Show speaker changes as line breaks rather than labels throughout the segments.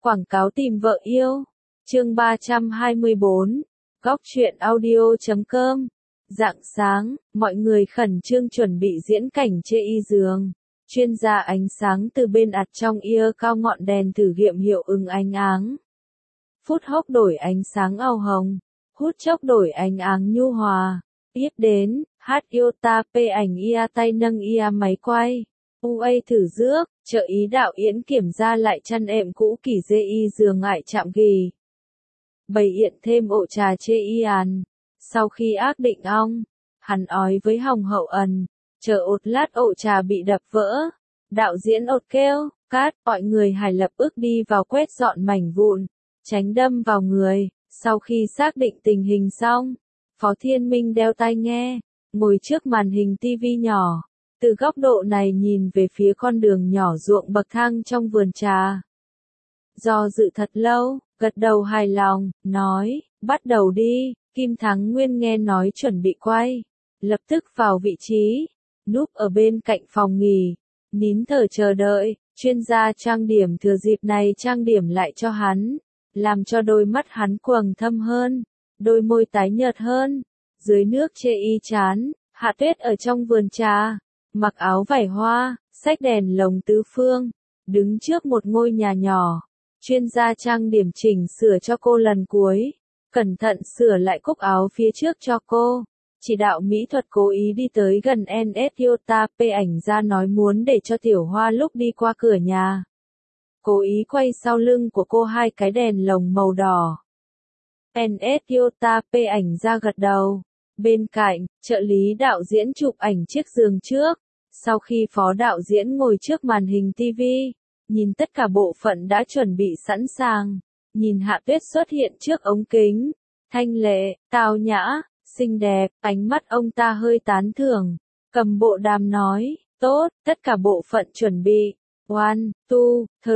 Quảng cáo tìm vợ yêu. Chương 324. Góc truyện audio.com. Rạng sáng, mọi người khẩn trương chuẩn bị diễn cảnh chê y giường. Chuyên gia ánh sáng từ bên ạt trong ear cao ngọn đèn thử nghiệm hiệu ứng ánh áng. Phút hốc đổi ánh sáng ao hồng, hút chốc đổi ánh áng nhu hòa. Tiếp đến, hát yêu ta pê ảnh ia tay nâng ia máy quay. UA thử rước, trợ ý đạo yến kiểm ra lại chăn ệm cũ kỳ dê y giường ngại chạm ghi. Bày yện thêm ổ trà chê y ăn. Sau khi ác định ong, hắn ói với hồng hậu ẩn, chờ ột lát ổ trà bị đập vỡ. Đạo diễn ột kêu, cát, mọi người hài lập ức đi vào quét dọn mảnh vụn, tránh đâm vào người. Sau khi xác định tình hình xong, Phó Thiên Minh đeo tai nghe, ngồi trước màn hình tivi nhỏ. Từ góc độ này nhìn về phía con đường nhỏ ruộng bậc thang trong vườn trà. Do dự thật lâu, gật đầu hài lòng, nói, bắt đầu đi. Kim Thắng Nguyên nghe nói chuẩn bị quay, lập tức vào vị trí, núp ở bên cạnh phòng nghỉ, nín thở chờ đợi. Chuyên gia trang điểm thừa dịp này trang điểm lại cho hắn, làm cho đôi mắt hắn quầng thâm hơn, đôi môi tái nhợt hơn. Dưới nước chê y chán, Hạ Tuyết ở trong vườn trà, mặc áo vải hoa, xách đèn lồng tứ phương, đứng trước một ngôi nhà nhỏ. Chuyên gia trang điểm chỉnh sửa cho cô lần cuối, cẩn thận sửa lại cúc áo phía trước cho cô. Chỉ đạo mỹ thuật cố ý đi tới gần NS Yota P ảnh ra nói muốn để cho Tiểu Hoa lúc đi qua cửa nhà. Cố ý quay sau lưng của cô hai cái đèn lồng màu đỏ. NS Yota P ảnh ra gật đầu. Bên cạnh, trợ lý đạo diễn chụp ảnh chiếc giường trước. Sau khi phó đạo diễn ngồi trước màn hình TV, nhìn tất cả bộ phận đã chuẩn bị sẵn sàng, nhìn Hạ Tuyết xuất hiện trước ống kính, thanh lệ, tao nhã, xinh đẹp, ánh mắt ông ta hơi tán thưởng, cầm bộ đàm nói, tốt, tất cả bộ phận chuẩn bị. 1, 2, 3,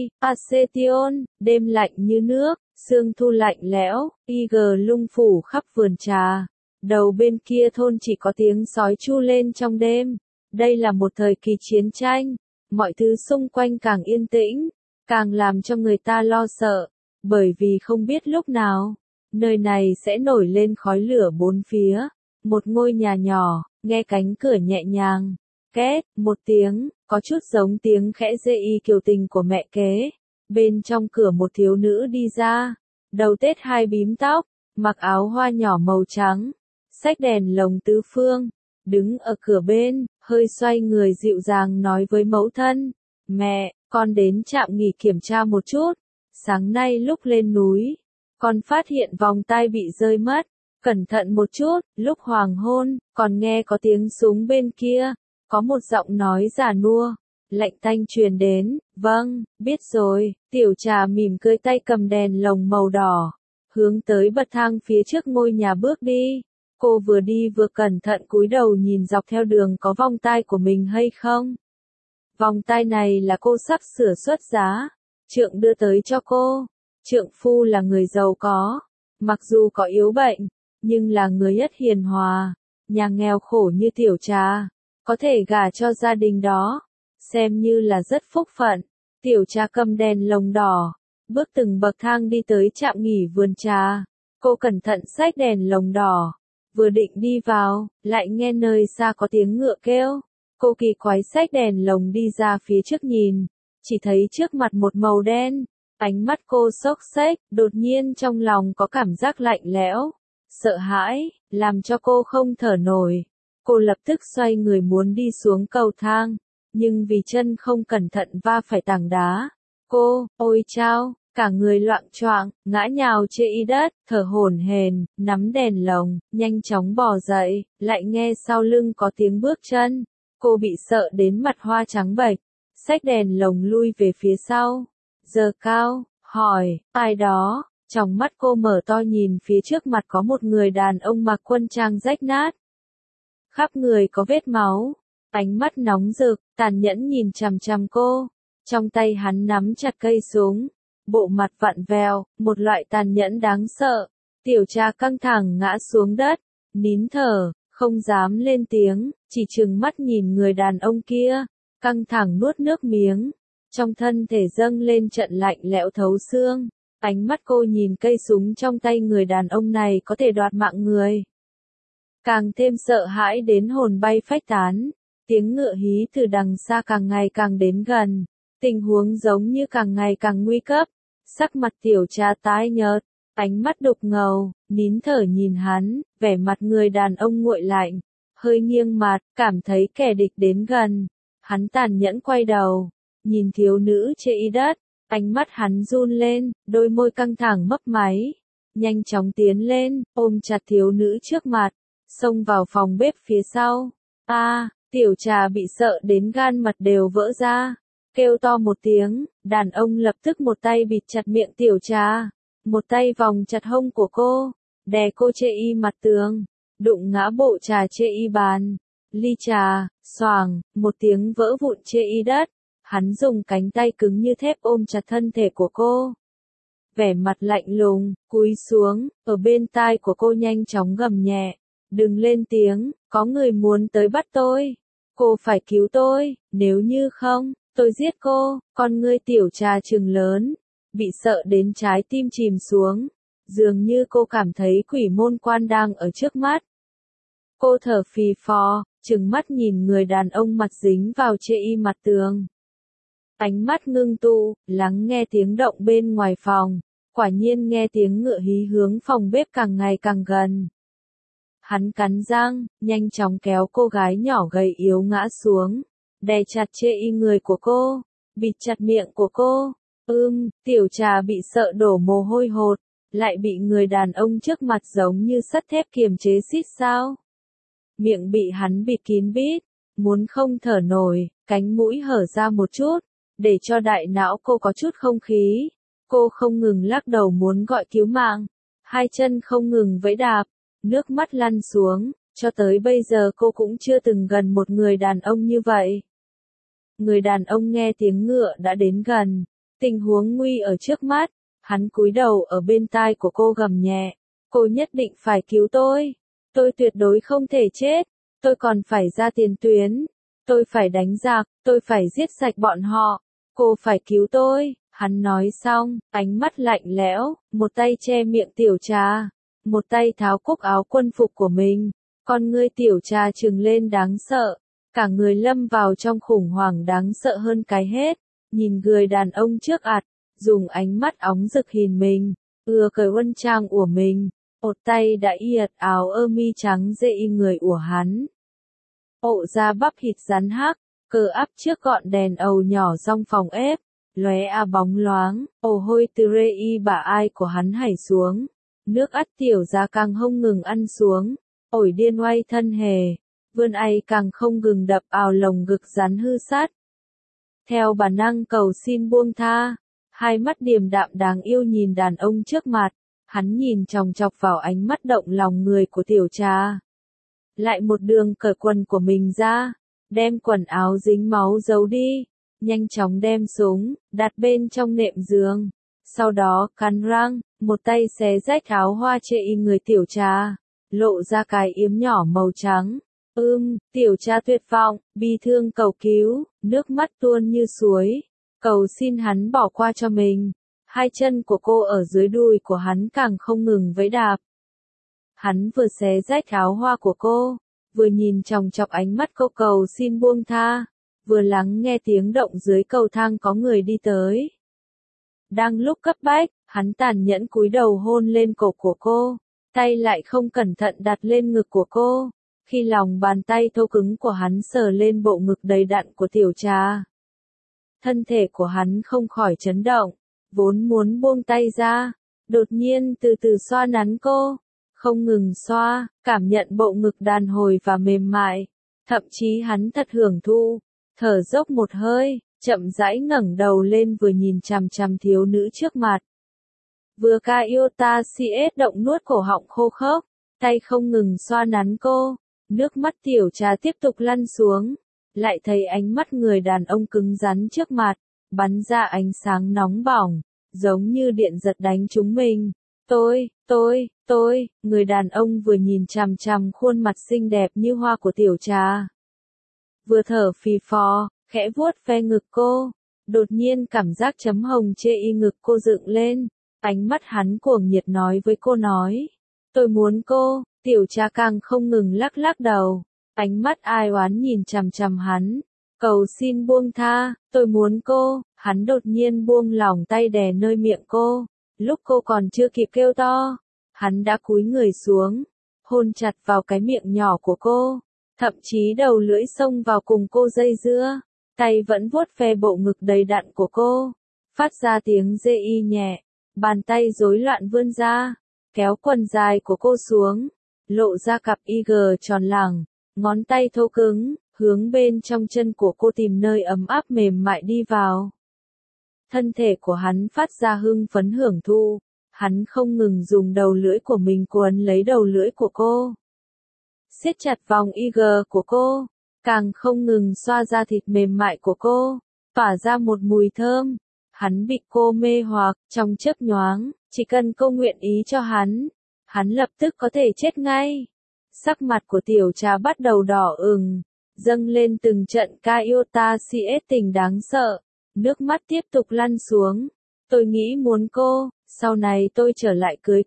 Acetion, đêm lạnh như nước, sương thu lạnh lẽo, IG lung phủ khắp vườn trà. Đầu bên kia thôn chỉ có tiếng sói chu lên trong đêm. Đây là một thời kỳ chiến tranh, mọi thứ xung quanh càng yên tĩnh, càng làm cho người ta lo sợ, bởi vì không biết lúc nào, nơi này sẽ nổi lên khói lửa bốn phía. Một ngôi nhà nhỏ, nghe cánh cửa nhẹ nhàng, két, một tiếng, có chút giống tiếng khẽ dê y kiều tình của mẹ kế. Bên trong cửa một thiếu nữ đi ra, đầu tết hai bím tóc, mặc áo hoa nhỏ màu trắng, xách đèn lồng tứ phương, đứng ở cửa bên, hơi xoay người dịu dàng nói với mẫu thân, mẹ, con đến trạm nghỉ kiểm tra một chút, sáng nay lúc lên núi, con phát hiện vòng tai bị rơi mất, cẩn thận một chút, lúc hoàng hôn, còn nghe có tiếng súng bên kia, có một giọng nói già nua, lạnh tanh truyền đến, vâng, biết rồi. Tiểu Trà mỉm cười tay cầm đèn lồng màu đỏ, hướng tới bậc thang phía trước ngôi nhà bước đi. Cô vừa đi vừa cẩn thận cúi đầu nhìn dọc theo đường có vòng tai của mình hay không. Vòng tai này là cô sắp sửa xuất giá, trượng đưa tới cho cô. Trượng phu là người giàu có, mặc dù có yếu bệnh, nhưng là người rất hiền hòa. Nhà nghèo khổ như Tiểu Trà, có thể gả cho gia đình đó, xem như là rất phúc phận. Tiểu Trà cầm đèn lồng đỏ, bước từng bậc thang đi tới trạm nghỉ vườn trà. Cô cẩn thận xách đèn lồng đỏ, vừa định đi vào, lại nghe nơi xa có tiếng ngựa kêu. Cô kỳ quái xách đèn lồng đi ra phía trước nhìn, chỉ thấy trước mặt một màu đen. Ánh mắt cô xốc xếch, đột nhiên trong lòng có cảm giác lạnh lẽo, sợ hãi, làm cho cô không thở nổi. Cô lập tức xoay người muốn đi xuống cầu thang, nhưng vì chân không cẩn thận va phải tảng đá. Cô, ôi chao, cả người loạng choạng, ngã nhào trên y đất, thở hổn hển, nắm đèn lồng, nhanh chóng bò dậy, lại nghe sau lưng có tiếng bước chân. Cô bị sợ đến mặt hoa trắng bệch, xách đèn lồng lui về phía sau. Giơ cao, hỏi, ai đó? Trong mắt cô mở to nhìn phía trước mặt có một người đàn ông mặc quân trang rách nát. Khắp người có vết máu, ánh mắt nóng rực, tàn nhẫn nhìn chằm chằm cô. Trong tay hắn nắm chặt cây súng, bộ mặt vặn vẹo, một loại tàn nhẫn đáng sợ. Tiểu Trà căng thẳng ngã xuống đất, nín thở, không dám lên tiếng, chỉ trừng mắt nhìn người đàn ông kia, căng thẳng nuốt nước miếng. trong thân thể dâng lên trận lạnh lẽo thấu xương. Ánh mắt cô nhìn cây súng trong tay người đàn ông này có thể đoạt mạng người. Càng thêm sợ hãi đến hồn bay phách tán. Tiếng ngựa hí từ đằng xa càng ngày càng đến gần. Tình huống giống như càng ngày càng nguy cấp. Sắc mặt tiểu trà tái nhợt, ánh mắt đục ngầu, nín thở nhìn hắn, vẻ mặt người đàn ông nguội lạnh, hơi nghiêng mặt, cảm thấy kẻ địch đến gần. Hắn tàn nhẫn quay đầu, nhìn thiếu nữ trên y đất, ánh mắt hắn run lên, đôi môi căng thẳng mấp máy, nhanh chóng tiến lên, ôm chặt thiếu nữ trước mặt, xông vào phòng bếp phía sau. Tiểu trà bị sợ đến gan mật đều vỡ ra, kêu to một tiếng, đàn ông lập tức một tay bịt chặt miệng tiểu trà, một tay vòng chặt hông của cô, đè cô chê y mặt tường, đụng ngã bộ trà chê y bàn, ly trà, xoàng, một tiếng vỡ vụn chê y đất, hắn dùng cánh tay cứng như thép ôm chặt thân thể của cô. Vẻ mặt lạnh lùng, cúi xuống, ở bên tai của cô nhanh chóng gầm nhẹ, đừng lên tiếng, có người muốn tới bắt tôi, cô phải cứu tôi, nếu như không, tôi giết cô. Con ngươi tiểu trà trừng lớn, bị sợ đến trái tim chìm xuống, dường như cô cảm thấy quỷ môn quan đang ở trước mắt. Cô thở phì phò, trừng mắt nhìn người đàn ông mặt dính vào chê y mặt tường. Ánh mắt ngưng tụ, lắng nghe tiếng động bên ngoài phòng, quả nhiên nghe tiếng ngựa hí hướng phòng bếp càng ngày càng gần. Hắn cắn răng, nhanh chóng kéo cô gái nhỏ gầy yếu ngã xuống, đè chặt chê y người của cô, bịt chặt miệng của cô. Tiểu trà bị sợ đổ mồ hôi hột, lại bị người đàn ông trước mặt giống như sắt thép kiềm chế xít sao. Miệng bị hắn bịt kín bít, muốn không thở nổi, cánh mũi hở ra một chút, để cho đại não cô có chút không khí. Cô không ngừng lắc đầu muốn gọi cứu mạng, hai chân không ngừng vẫy đạp, nước mắt lăn xuống, cho tới bây giờ cô cũng chưa từng gần một người đàn ông như vậy. Người đàn ông nghe tiếng ngựa đã đến gần, tình huống nguy ở trước mắt, hắn cúi đầu ở bên tai của cô gầm nhẹ, cô nhất định phải cứu tôi tuyệt đối không thể chết, tôi còn phải ra tiền tuyến, tôi phải đánh giặc, tôi phải giết sạch bọn họ, cô phải cứu tôi. Hắn nói xong, ánh mắt lạnh lẽo, một tay che miệng tiểu trà, một tay tháo cúc áo quân phục của mình, con ngươi tiểu trà trừng lên đáng sợ, cả người lâm vào trong khủng hoảng đáng sợ hơn cái hết, nhìn người đàn ông trước ạt, dùng ánh mắt óng rực nhìn mình, cởi quân trang của mình, một tay đã yệt áo ơ mi trắng dễ y người của hắn. Ộ ra bắp thịt rắn hắc, cơ áp trước gọn đèn ầu nhỏ trong phòng ép, lóe bóng loáng, hôi từ rê y bả ai của hắn hảy xuống, nước ắt tiểu ra càng không ngừng ăn xuống, ổi điên oay thân hề, vươn ai càng không ngừng đập ào lồng ngực rắn hư sát. Theo bản năng cầu xin buông tha, hai mắt điềm đạm đáng yêu nhìn đàn ông trước mặt, hắn nhìn chòng chọc vào ánh mắt động lòng người của tiểu trà. Lại một đường cởi quần của mình ra, đem quần áo dính máu giấu đi, nhanh chóng đem súng, đặt bên trong nệm giường. Sau đó cắn răng, một tay xé rách áo hoa chê y người tiểu trà, lộ ra cái yếm nhỏ màu trắng. Tiểu trà tuyệt vọng, bi thương cầu cứu, nước mắt tuôn như suối, cầu xin hắn bỏ qua cho mình. Hai chân của cô ở dưới đùi của hắn càng không ngừng vẫy đạp. Hắn vừa xé rách áo hoa của cô, vừa nhìn chòng chọc ánh mắt cô cầu xin buông tha, vừa lắng nghe tiếng động dưới cầu thang có người đi tới. Đang lúc cấp bách, hắn tàn nhẫn cúi đầu hôn lên cổ của cô, tay lại không cẩn thận đặt lên ngực của cô, khi lòng bàn tay thô cứng của hắn sờ lên bộ ngực đầy đặn của tiểu trà. Thân thể của hắn không khỏi chấn động, vốn muốn buông tay ra, đột nhiên từ từ xoa nắn cô, không ngừng xoa, cảm nhận bộ ngực đàn hồi và mềm mại, thậm chí hắn thật hưởng thụ, thở dốc một hơi, chậm rãi ngẩng đầu lên vừa nhìn chằm chằm thiếu nữ trước mặt. Vừa ca yêu ta CS động nuốt cổ họng khô khốc, tay không ngừng xoa nắn cô, nước mắt tiểu trà tiếp tục lăn xuống, lại thấy ánh mắt người đàn ông cứng rắn trước mặt, bắn ra ánh sáng nóng bỏng, giống như điện giật đánh trúng mình. Người đàn ông vừa nhìn chằm chằm khuôn mặt xinh đẹp như hoa của tiểu trà, vừa thở phì phò, khẽ vuốt ve ngực cô, Đột nhiên cảm giác chấm hồng chê y ngực cô dựng lên, ánh mắt hắn cuồng nhiệt nói với cô nói. Tôi muốn cô, tiểu trà càng không ngừng lắc lắc đầu, ánh mắt ai oán nhìn chằm chằm hắn. Cầu xin buông tha, tôi muốn cô, hắn đột nhiên buông lỏng tay đè nơi miệng cô. Lúc cô còn chưa kịp kêu to, hắn đã cúi người xuống, hôn chặt vào cái miệng nhỏ của cô, thậm chí đầu lưỡi xông vào cùng cô dây dưa, tay vẫn vuốt ve bộ ngực đầy đặn của cô, phát ra tiếng dê y nhẹ, bàn tay rối loạn vươn ra, kéo quần dài của cô xuống, lộ ra cặp IG tròn lẳng, ngón tay thô cứng, hướng bên trong chân của cô tìm nơi ấm áp mềm mại đi vào. Thân thể của hắn phát ra hưng phấn hưởng thụ, hắn không ngừng dùng đầu lưỡi của mình cuốn lấy đầu lưỡi của cô, siết chặt vòng IG của cô, càng không ngừng xoa ra thịt mềm mại của cô, tỏa ra một mùi thơm. Hắn bị cô mê hoặc, trong chớp nhoáng, chỉ cần cô nguyện ý cho hắn lập tức có thể chết ngay. Sắc mặt của tiểu trà bắt đầu đỏ ửng, dâng lên từng trận ca yêu ta CS tình đáng sợ, nước mắt tiếp tục lăn xuống. Tôi nghĩ muốn cô, sau này tôi trở lại cưới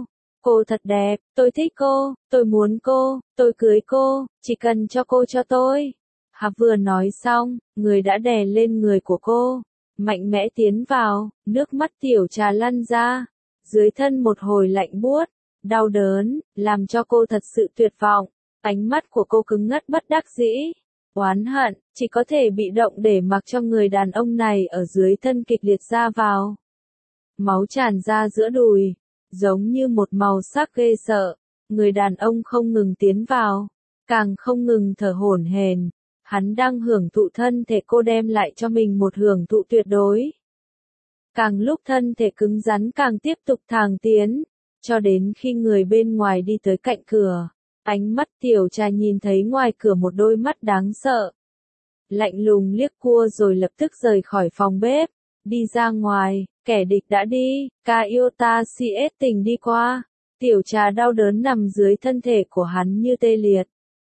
cô thật đẹp, tôi thích cô, tôi muốn cô, tôi cưới cô, chỉ cần cho cô cho tôi. Hà vừa nói xong, người đã đè lên người của cô, mạnh mẽ tiến vào, nước mắt tiểu trà lăn ra, dưới thân một hồi lạnh buốt, đau đớn, làm cho cô thật sự tuyệt vọng, ánh mắt của cô cứng ngắt bất đắc dĩ, oán hận, chỉ có thể bị động để mặc cho người đàn ông này ở dưới thân kịch liệt ra vào. Máu tràn ra giữa đùi, giống như một màu sắc ghê sợ, người đàn ông không ngừng tiến vào, càng không ngừng thở hổn hển, hắn đang hưởng thụ thân thể cô đem lại cho mình một hưởng thụ tuyệt đối. Càng lúc thân thể cứng rắn càng tiếp tục thàng tiến, cho đến khi người bên ngoài đi tới cạnh cửa, ánh mắt tiểu trà nhìn thấy ngoài cửa một đôi mắt đáng sợ. Lạnh lùng liếc cua rồi lập tức rời khỏi phòng bếp, đi ra ngoài, kẻ địch đã đi, ca yêu ta CS tình đi qua, tiểu trà đau đớn nằm dưới thân thể của hắn như tê liệt.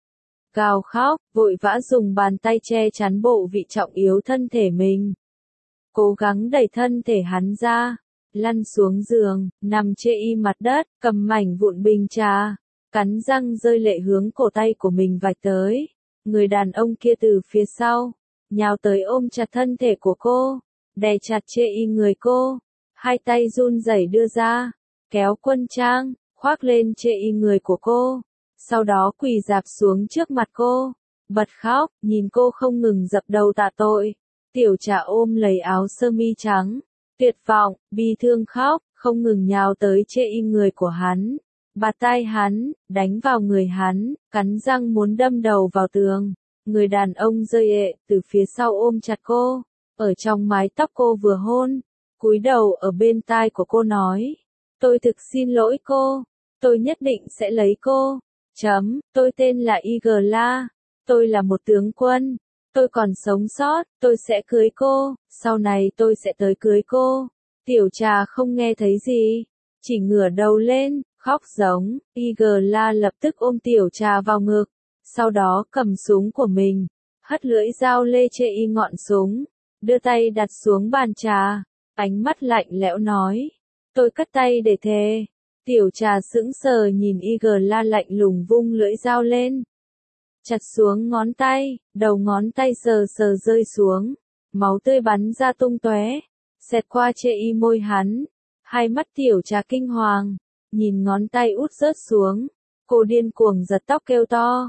Gào khóc, vội vã dùng bàn tay che chắn bộ vị trọng yếu thân thể mình. Cố gắng đẩy thân thể hắn ra, lăn xuống giường, nằm chê y mặt đất, cầm mảnh vụn bình trà, cắn răng rơi lệ hướng cổ tay của mình vạch tới. Người đàn ông kia từ phía sau, nhào tới ôm chặt thân thể của cô, đè chặt chê y người cô, hai tay run rẩy đưa ra, kéo quân trang, khoác lên chê y người của cô, sau đó quỳ rạp xuống trước mặt cô, bật khóc, nhìn cô không ngừng dập đầu tạ tội. Tiểu trà ôm lấy áo sơ mi trắng, tuyệt vọng, bi thương khóc, không ngừng nhào tới chê y người của hắn, bạt tai hắn, đánh vào người hắn, cắn răng muốn đâm đầu vào tường. Người đàn ông rơi ệ, từ phía sau ôm chặt cô, ở trong mái tóc cô vừa hôn, cúi đầu ở bên tai của cô nói, tôi thực xin lỗi cô, tôi nhất định sẽ lấy cô, tôi tên là Igla, tôi là một tướng quân. Tôi còn sống sót, tôi sẽ cưới cô, sau này tôi sẽ tới cưới cô. Tiểu trà không nghe thấy gì, chỉ ngửa đầu lên, khóc giống. Igla lập tức ôm tiểu trà vào ngực, sau đó cầm súng của mình, hất lưỡi dao lê chê y ngọn súng, đưa tay đặt xuống bàn trà, ánh mắt lạnh lẽo nói, tôi cất tay để thề. Tiểu trà sững sờ nhìn Igla lạnh lùng vung lưỡi dao lên, chặt xuống ngón tay, đầu ngón tay sờ sờ rơi xuống, máu tươi bắn ra tung tóe, xẹt qua chê y môi hắn, hai mắt tiểu trà kinh hoàng, nhìn ngón tay út rớt xuống, cô điên cuồng giật tóc kêu to,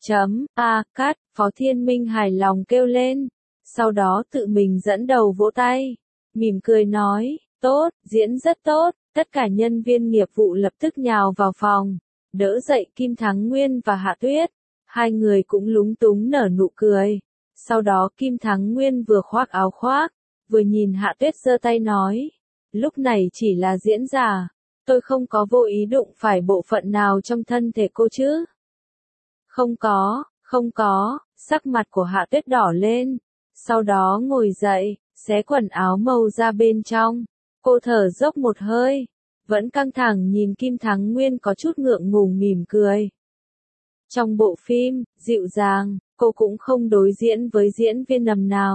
cắt, Phó Thiên Minh hài lòng kêu lên, sau đó tự mình dẫn đầu vỗ tay, mỉm cười nói, tốt, diễn rất tốt, tất cả nhân viên nghiệp vụ lập tức nhào vào phòng, đỡ dậy Kim Thắng Nguyên và Hạ Tuyết. Hai người cũng lúng túng nở nụ cười. Sau đó Kim Thắng Nguyên vừa khoác áo khoác, vừa nhìn Hạ Tuyết giơ tay nói. Lúc này chỉ là diễn giả. Tôi không có vô ý đụng phải bộ phận nào trong thân thể cô chứ. Không có, sắc mặt của Hạ Tuyết đỏ lên. Sau đó ngồi dậy, xé quần áo màu ra bên trong. Cô thở dốc một hơi. Vẫn căng thẳng nhìn Kim Thắng Nguyên có chút ngượng ngùng mỉm cười. Trong bộ phim, dịu dàng, cô cũng không đối diễn với diễn viên nầm nào.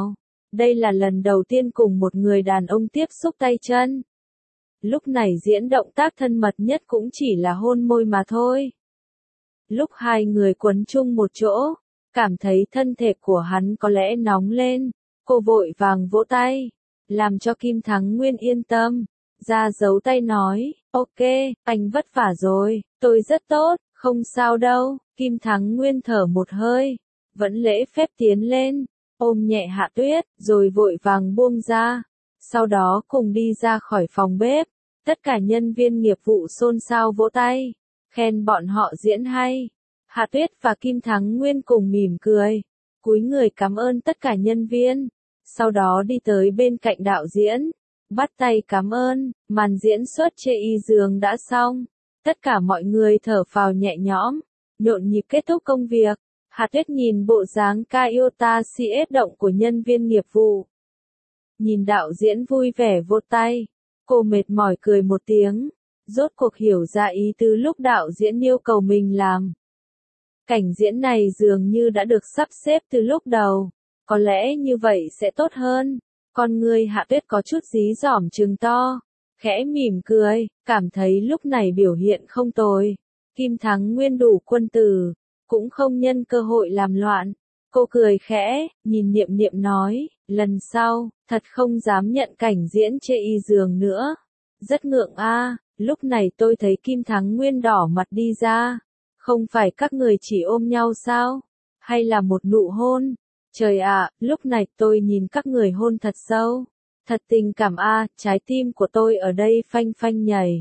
Đây là lần đầu tiên cùng một người đàn ông tiếp xúc tay chân. Lúc này diễn động tác thân mật nhất cũng chỉ là hôn môi mà thôi. Lúc hai người quấn chung một chỗ, cảm thấy thân thể của hắn có lẽ nóng lên, cô vội vàng vỗ tay, làm cho Kim Thắng Nguyên yên tâm, ra giấu tay nói, ok, anh vất vả rồi, tôi rất tốt, không sao đâu. Kim Thắng Nguyên thở một hơi, vẫn lễ phép tiến lên, ôm nhẹ Hạ Tuyết, rồi vội vàng buông ra, sau đó cùng đi ra khỏi phòng bếp. Tất cả nhân viên nghiệp vụ xôn xao vỗ tay, khen bọn họ diễn hay. Hạ Tuyết và Kim Thắng Nguyên cùng mỉm cười, cúi người cảm ơn tất cả nhân viên, sau đó đi tới bên cạnh đạo diễn, bắt tay cảm ơn. Màn diễn xuất chê y giường đã xong, tất cả mọi người thở phào nhẹ nhõm, nhộn nhịp kết thúc công việc. Hạ Tuyết nhìn bộ dáng Kyota CS động của nhân viên nghiệp vụ, nhìn đạo diễn vui vẻ vỗ tay. Cô mệt mỏi cười một tiếng, rốt cuộc hiểu ra ý tứ lúc đạo diễn yêu cầu mình làm. Cảnh diễn này dường như đã được sắp xếp từ lúc đầu, có lẽ như vậy sẽ tốt hơn. Con người Hạ Tuyết có chút dí dỏm trừng to, khẽ mỉm cười, cảm thấy lúc này biểu hiện không tồi. Kim Thắng Nguyên đủ quân tử, cũng không nhân cơ hội làm loạn. Cô cười khẽ, nhìn Niệm Niệm nói, lần sau, thật không dám nhận cảnh diễn chê y giường nữa. Rất ngượng a. Lúc này tôi thấy Kim Thắng Nguyên đỏ mặt đi ra. Không phải các người chỉ ôm nhau sao? Hay là một nụ hôn? Trời ạ, lúc này tôi nhìn các người hôn thật sâu. Thật tình cảm a, trái tim của tôi ở đây phanh phanh nhảy.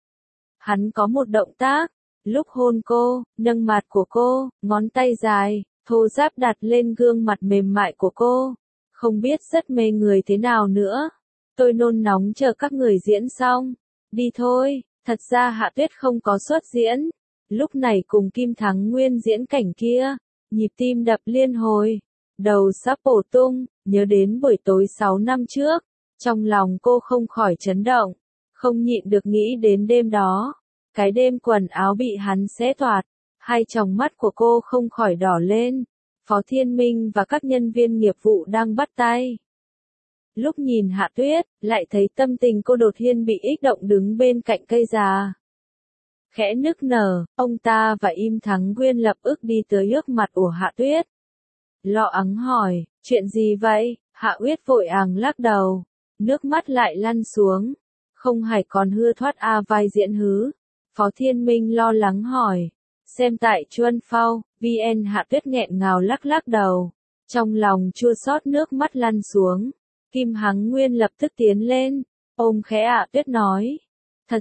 Hắn có một động tác, lúc hôn cô, nâng mặt của cô, ngón tay dài, thô ráp đặt lên gương mặt mềm mại của cô. Không biết rất mê người thế nào nữa. Tôi nôn nóng chờ các người diễn xong. Đi thôi, thật ra Hạ Tuyết không có xuất diễn. Lúc này cùng Kim Thắng Nguyên diễn cảnh kia, nhịp tim đập liên hồi, đầu sắp bổ tung, nhớ đến buổi tối 6 năm trước. Trong lòng cô không khỏi chấn động, không nhịn được nghĩ đến đêm đó. Cái đêm quần áo bị hắn xé toạc, hai tròng mắt của cô không khỏi đỏ lên. Phó Thiên Minh và các nhân viên nghiệp vụ đang bắt tay. Lúc nhìn Hạ Tuyết, lại thấy tâm tình cô đột nhiên bị ích động đứng bên cạnh cây già. Khẽ nức nở, ông ta và Im Thắng Nguyên lập ức đi tới trước mặt của Hạ Tuyết. Lo ắng hỏi, chuyện gì vậy? Hạ Uyết vội lắc đầu, nước mắt lại lăn xuống. Không hay còn hưa thoát vai diễn hứ. Phó Thiên Minh lo lắng hỏi, xem tại Chuân Phao, VN. Hạ Tuyết nghẹn ngào lắc đầu, trong lòng chua xót nước mắt lăn xuống. Kim Thắng Nguyên lập tức tiến lên, ôm khẽ Hạ Tuyết nói, thật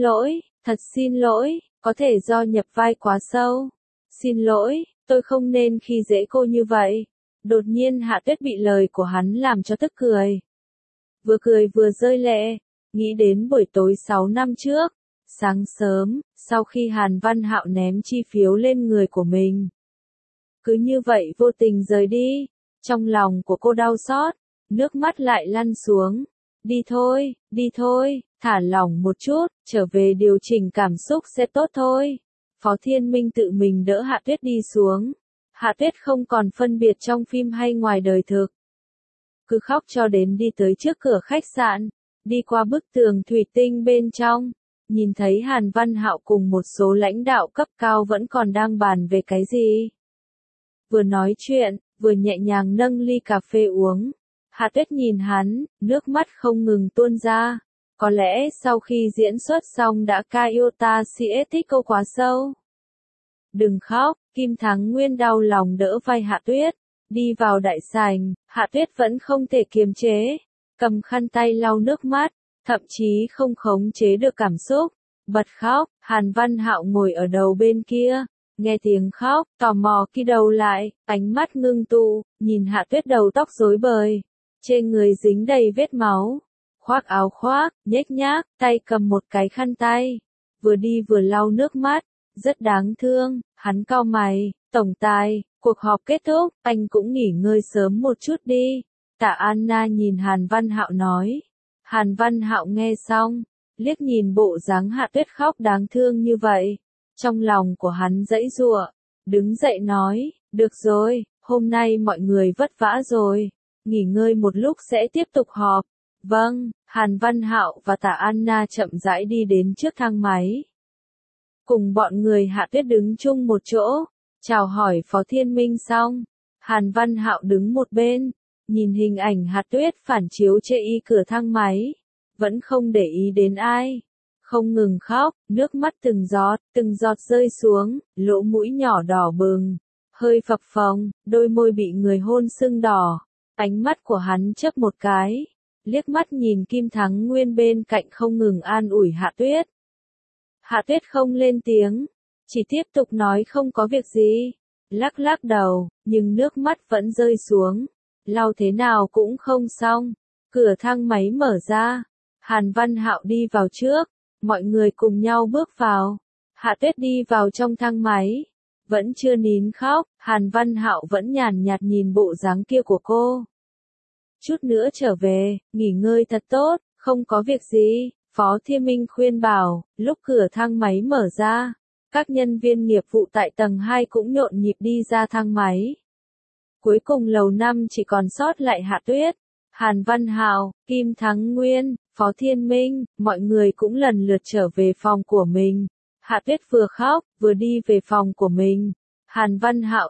xin lỗi, có thể do nhập vai quá sâu. Xin lỗi, tôi không nên khi dễ cô như vậy. Đột nhiên Hạ Tuyết bị lời của hắn làm cho tức cười. Vừa cười vừa rơi lệ, nghĩ đến buổi tối 6 năm trước. Sáng sớm, sau khi Hàn Văn Hạo ném chi phiếu lên người của mình. Cứ như vậy vô tình rời đi, trong lòng của cô đau xót, nước mắt lại lăn xuống. Đi thôi, thả lỏng một chút, trở về điều chỉnh cảm xúc sẽ tốt thôi. Phó Thiên Minh tự mình đỡ Hạ Tuyết đi xuống. Hạ Tuyết không còn phân biệt trong phim hay ngoài đời thực. Cứ khóc cho đến đi tới trước cửa khách sạn, đi qua bức tường thủy tinh bên trong. Nhìn thấy Hàn Văn Hạo cùng một số lãnh đạo cấp cao vẫn còn đang bàn về cái gì. Vừa nói chuyện, vừa nhẹ nhàng nâng ly cà phê uống. Hạ Tuyết nhìn hắn, nước mắt không ngừng tuôn ra. Có lẽ sau khi diễn xuất xong đã Kyota CS thích cô quá sâu. Đừng khóc, Kim Thắng Nguyên đau lòng đỡ vai Hạ Tuyết. Đi vào đại sảnh, Hạ Tuyết vẫn không thể kiềm chế. Cầm khăn tay lau nước mắt. Thậm chí không khống chế được cảm xúc, bật khóc. Hàn Văn Hạo ngồi ở đầu bên kia, nghe tiếng khóc, tò mò khi đầu lại, ánh mắt ngưng tụ, nhìn Hạ Tuyết đầu tóc rối bời, trên người dính đầy vết máu, khoác áo khoác, nhếch nhác, tay cầm một cái khăn tay, vừa đi vừa lau nước mắt, rất đáng thương. Hắn cau mày, tổng tài, cuộc họp kết thúc, anh cũng nghỉ ngơi sớm một chút đi. Tạ Anna nhìn Hàn Văn Hạo nói. Hàn Văn Hạo nghe xong, liếc nhìn bộ dáng Hạ Tuyết khóc đáng thương như vậy. Trong lòng của hắn giãy giụa, đứng dậy nói, được rồi, hôm nay mọi người vất vả rồi. nghỉ ngơi một lúc sẽ tiếp tục họp. Vâng, Hàn Văn Hạo và Tạ Anna chậm rãi đi đến trước thang máy. Cùng bọn người Hạ Tuyết đứng chung một chỗ, chào hỏi Phó Thiên Minh xong, Hàn Văn Hạo đứng một bên, nhìn hình ảnh Hạ Tuyết phản chiếu chê y cửa thang máy, vẫn không để ý đến ai, không ngừng khóc, nước mắt từng giọt rơi xuống, lỗ mũi nhỏ đỏ bừng, hơi phập phồng, đôi môi bị người hôn sưng đỏ, ánh mắt của hắn chớp một cái, liếc mắt nhìn Kim Thắng Nguyên bên cạnh không ngừng an ủi Hạ Tuyết. Hạ Tuyết không lên tiếng, chỉ tiếp tục nói không có việc gì, lắc lắc đầu, nhưng nước mắt vẫn rơi xuống, lau thế nào cũng không xong. Cửa thang máy mở ra, Hàn Văn Hạo đi vào trước, mọi người cùng nhau bước vào. Hạ Tuyết đi vào trong thang máy, vẫn chưa nín khóc, Hàn Văn Hạo vẫn nhàn nhạt nhìn bộ dáng kia của cô. Chút nữa trở về, nghỉ ngơi thật tốt, không có việc gì, Phó Thiên Minh khuyên bảo. Lúc cửa thang máy mở ra, các nhân viên nghiệp vụ tại tầng 2 cũng nhộn nhịp đi ra thang máy. Cuối cùng lầu 5 chỉ còn sót lại Hạ Tuyết, Hàn Văn Hạo, Kim Thắng Nguyên, Phó Thiên Minh, mọi người cũng lần lượt trở về phòng của mình. Hạ Tuyết vừa khóc, vừa đi về phòng của mình. Hàn Văn Hạo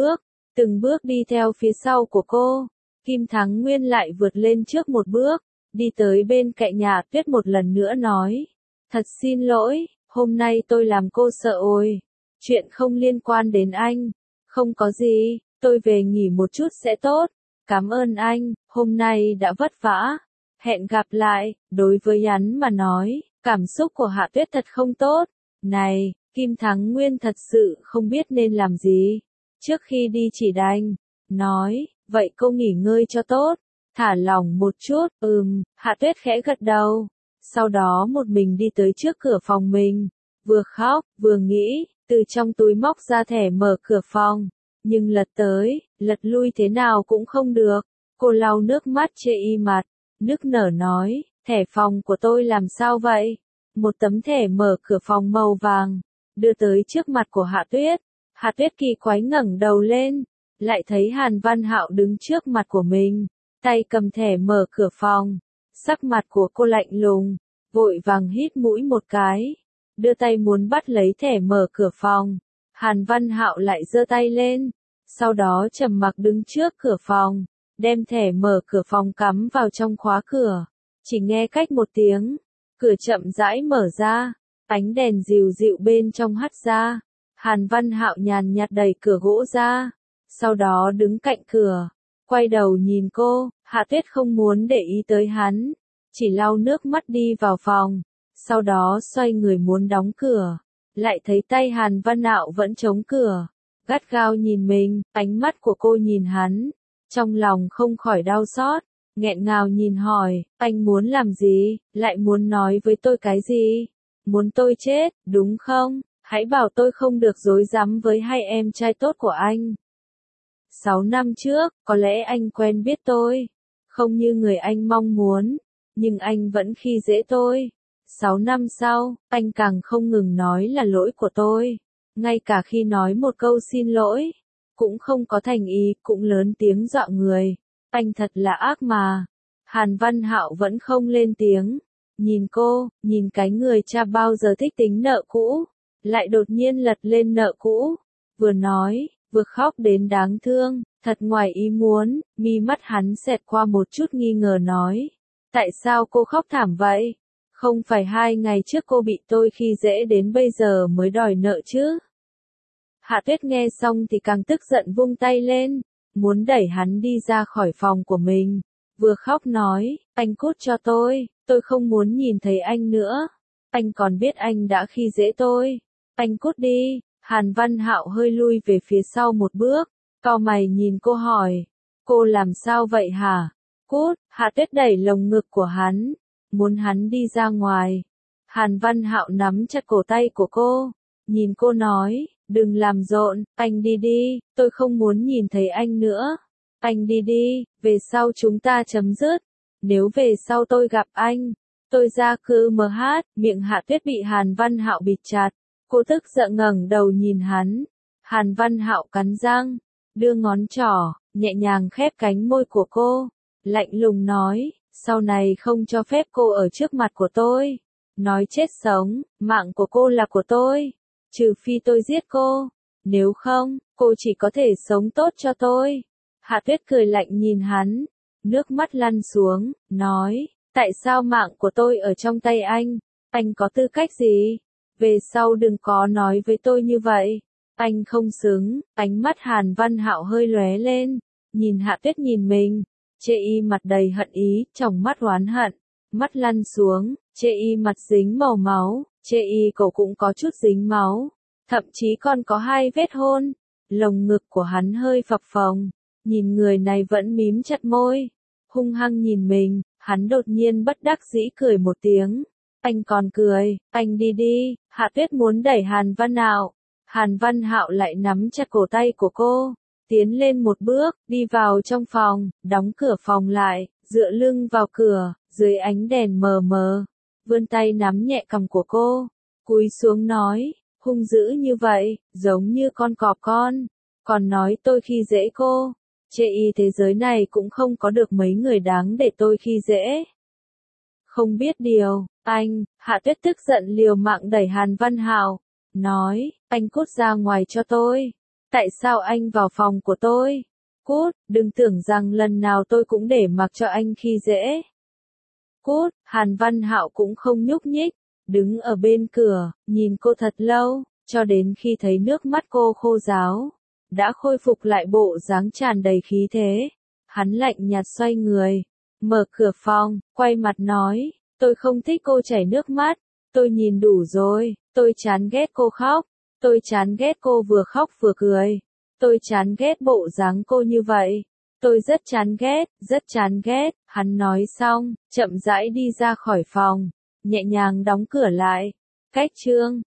từng bước đi theo phía sau của cô. Kim Thắng Nguyên lại vượt lên trước một bước, đi tới bên cạnh nhà Tuyết một lần nữa nói. Thật xin lỗi, hôm nay tôi làm cô sợ ôi. Chuyện không liên quan đến anh. Không có gì, tôi về nghỉ một chút sẽ tốt. Cảm ơn anh, hôm nay đã vất vả. Hẹn gặp lại. Đối với hắn mà nói, cảm xúc của Hạ Tuyết thật không tốt. Này, Kim Thắng Nguyên thật sự không biết nên làm gì. Trước khi đi chỉ đành nói, vậy cô nghỉ ngơi cho tốt, thả lỏng một chút. Hạ Tuyết khẽ gật đầu. Sau đó một mình đi tới trước cửa phòng mình, vừa khóc, vừa nghĩ, từ trong túi móc ra thẻ mở cửa phòng, nhưng lật tới, lật lui thế nào cũng không được. Cô lau nước mắt chê y mặt, nức nở nói, thẻ phòng của tôi làm sao vậy? Một tấm thẻ mở cửa phòng màu vàng, đưa tới trước mặt của Hạ Tuyết. Hạ Tuyết kỳ quái ngẩng đầu lên, lại thấy Hàn Văn Hạo đứng trước mặt của mình, tay cầm thẻ mở cửa phòng. Sắc mặt của cô lạnh lùng, vội vàng hít mũi một cái, đưa tay muốn bắt lấy thẻ mở cửa phòng. Hàn Văn Hạo lại giơ tay lên, sau đó trầm mặc đứng trước cửa phòng, đem thẻ mở cửa phòng cắm vào trong khóa cửa. Chỉ nghe cách một tiếng, cửa chậm rãi mở ra, ánh đèn dịu dịu bên trong hắt ra. Hàn Văn Hạo nhàn nhạt đẩy cửa gỗ ra, sau đó đứng cạnh cửa, quay đầu nhìn cô. Hạ Tuyết không muốn để ý tới hắn, chỉ lau nước mắt đi vào phòng, sau đó xoay người muốn đóng cửa, lại thấy tay Hàn Văn Hạo vẫn chống cửa, gắt gao nhìn mình. Ánh mắt của cô nhìn hắn, trong lòng không khỏi đau xót, nghẹn ngào nhìn hỏi, anh muốn làm gì, lại muốn nói với tôi cái gì? Muốn tôi chết, đúng không? Hãy bảo tôi không được dối rắm với hai em trai tốt của anh. 6 năm trước, có lẽ anh quen biết tôi, không như người anh mong muốn, nhưng anh vẫn khi dễ tôi. 6 năm sau, anh càng không ngừng nói là lỗi của tôi, ngay cả khi nói một câu xin lỗi, cũng không có thành ý, cũng lớn tiếng dọa người. Anh thật là ác mà. Hàn Văn Hạo vẫn không lên tiếng, nhìn cô, nhìn cái người cha bao giờ thích tính nợ cũ, lại đột nhiên lật lên nợ cũ, vừa nói, vừa khóc đến đáng thương. Thật ngoài ý muốn, mi mắt hắn xẹt qua một chút nghi ngờ nói. Tại sao cô khóc thảm vậy? Không phải 2 ngày trước cô bị tôi khi dễ đến bây giờ mới đòi nợ chứ? Hạ Tuyết nghe xong thì càng tức giận vung tay lên, muốn đẩy hắn đi ra khỏi phòng của mình. Vừa khóc nói, anh cút cho tôi không muốn nhìn thấy anh nữa. Anh còn biết anh đã khi dễ tôi. Anh cút đi. Hàn Văn Hạo hơi lui về phía sau một bước, cau mày nhìn cô hỏi, cô làm sao vậy hả? Cút. Hạ Tuyết đẩy lồng ngực của hắn, muốn hắn đi ra ngoài. Hàn Văn Hạo nắm chặt cổ tay của cô, nhìn cô nói, đừng làm rộn, anh đi đi, tôi không muốn nhìn thấy anh nữa. Anh đi đi, về sau chúng ta chấm dứt. Nếu về sau tôi gặp anh, tôi ra cư MH. Miệng Hạ Tuyết bị Hàn Văn Hạo bịt chặt, cô tức giận ngẩng đầu nhìn hắn. Hàn Văn Hạo cắn răng, đưa ngón trỏ, nhẹ nhàng khép cánh môi của cô, lạnh lùng nói, sau này không cho phép cô ở trước mặt của tôi. Nói chết sống, mạng của cô là của tôi, trừ phi tôi giết cô, nếu không, cô chỉ có thể sống tốt cho tôi. Hạ Tuyết cười lạnh nhìn hắn, nước mắt lăn xuống, nói, tại sao mạng của tôi ở trong tay anh có tư cách gì? Về sau đừng có nói với tôi như vậy, anh không xứng. Ánh mắt Hàn Văn Hạo hơi lóe lên, nhìn Hạ Tuyết nhìn mình, Chê Y mặt đầy hận ý, trong mắt oán hận, mắt lăn xuống, Chê Y mặt dính màu máu, Chê Y cổ cũng có chút dính máu, thậm chí còn có 2 vết hôn. Lồng ngực của hắn hơi phập phồng, nhìn người này vẫn mím chặt môi, hung hăng nhìn mình, hắn đột nhiên bất đắc dĩ cười một tiếng. Anh còn cười, anh đi đi. Hạ Tuyết muốn đẩy Hàn Văn Hạo, Hàn Văn Hạo lại nắm chặt cổ tay của cô, tiến lên một bước, đi vào trong phòng, đóng cửa phòng lại, dựa lưng vào cửa, dưới ánh đèn mờ mờ, vươn tay nắm nhẹ cằm của cô, cúi xuống nói, hung dữ như vậy, giống như con cọp con, còn nói tôi khi dễ cô. Chê Y thế giới này cũng không có được mấy người đáng để tôi khi dễ. Không biết điều, anh. Hạ Tuyết tức giận liều mạng đẩy Hàn Văn Hạo, nói, anh cút ra ngoài cho tôi. Tại sao anh vào phòng của tôi? Cút, đừng tưởng rằng lần nào tôi cũng để mặc cho anh khi dễ. Cút. Hàn Văn Hạo cũng không nhúc nhích, đứng ở bên cửa, nhìn cô thật lâu, cho đến khi thấy nước mắt cô khô ráo, đã khôi phục lại bộ dáng tràn đầy khí thế. Hắn lạnh nhạt xoay người, mở cửa phòng, quay mặt nói, tôi không thích cô chảy nước mắt, tôi nhìn đủ rồi, tôi chán ghét cô khóc, tôi chán ghét cô vừa khóc vừa cười, tôi chán ghét bộ dáng cô như vậy, tôi rất chán ghét, rất chán ghét. Hắn nói xong, chậm rãi đi ra khỏi phòng, nhẹ nhàng đóng cửa lại. Cách chương